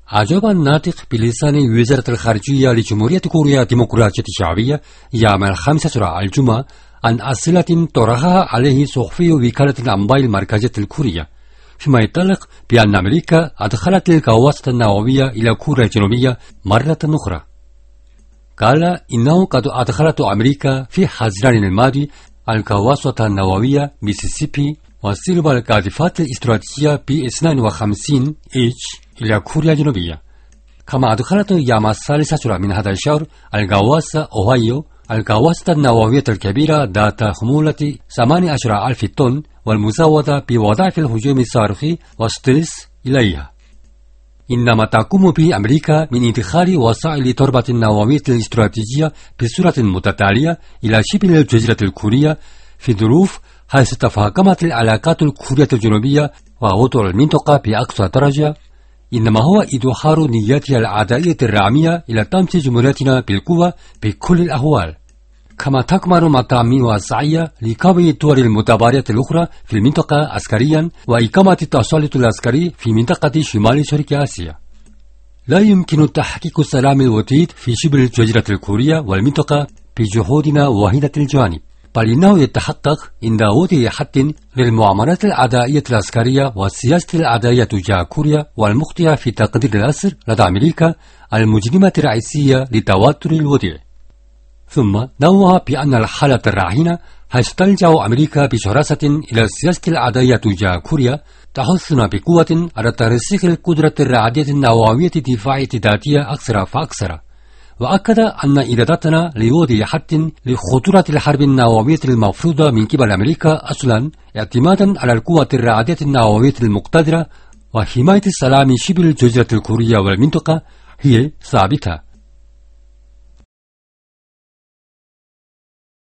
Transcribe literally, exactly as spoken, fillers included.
أجاب الناطق بلسان وزارة الخارجية لجمهورية كوريا الديمقراطية الشعبية يوم الخامس الجمعة عن أسئلة طرحها عليه صحفي وكالة الأنباء المركزية الكورية، فيما يتعلق بأن أمريكا أدخلت القواصد النووية إلى كوريا الجنوبية مرة أخرى. قال إنه قد أدخلت أمريكا في حزيران الماضي القواصد النووية ميسيسيبي وسلب القاذفات الاستراتيجية ب اثنين وخمسين إتش إلى كوريا الجنوبية. كما أدخلت يوم الثالث من هذا الشهر القواصد أوهايو القواصد النووية الكبيرة ذات حمولة ثمانية عشر ألف طن والمزودة بوظائف الهجوم الصاروخي والستيلث إليها. إنما تقوم به أمريكا من إدخال وسائل ضربة النووية الاستراتيجية بصورة متتالية إلى شبه الجزيرة الكورية في ظروف حيث تفاقمت العلاقات الكورية الجنوبية ووضع المنطقة بأقصى درجة، إنما هو إظهار نيتها العدائية الرامية إلى تمس جمهوريتنا بالقوة بكل الأحوال. كما تكمن مطامع وسعية لقوي الدول المتبارية الأخرى في المنطقة عسكريا وإقامة التسلط العسكري في منطقة شمال شرق آسيا. لا يمكن تحقيق السلام الوطيد في شبه الجزيرة الكورية والمنطقة بجهودنا واحدة الجانب، بل إنه يتحقق عند وضع حد للمعاملات العدائية العسكرية والسياسة العدائية تجاه كوريا والمخطئة في تقدير الأثر لدى أمريكا المجرمة الرئيسية لتوتر الوضع. ثم نوه بأن الحالة الراهنة حيث تلجأ أمريكا بشراسة إلى السياسة العدائية تجاه كوريا تحثنا بقوة على ترسيخ القدرة الرعدية النووية الدفاع الذاتية أكثر فأكثر، وأكد أن إرادتنا لوضع حد لخطورة الحرب النووية المفروضة من قبل أمريكا أصلا اعتمادا على القوة الرعدية النووية المقتدرة وحماية السلام شبه الجزيرة الكورية والمنطقة هي ثابتة.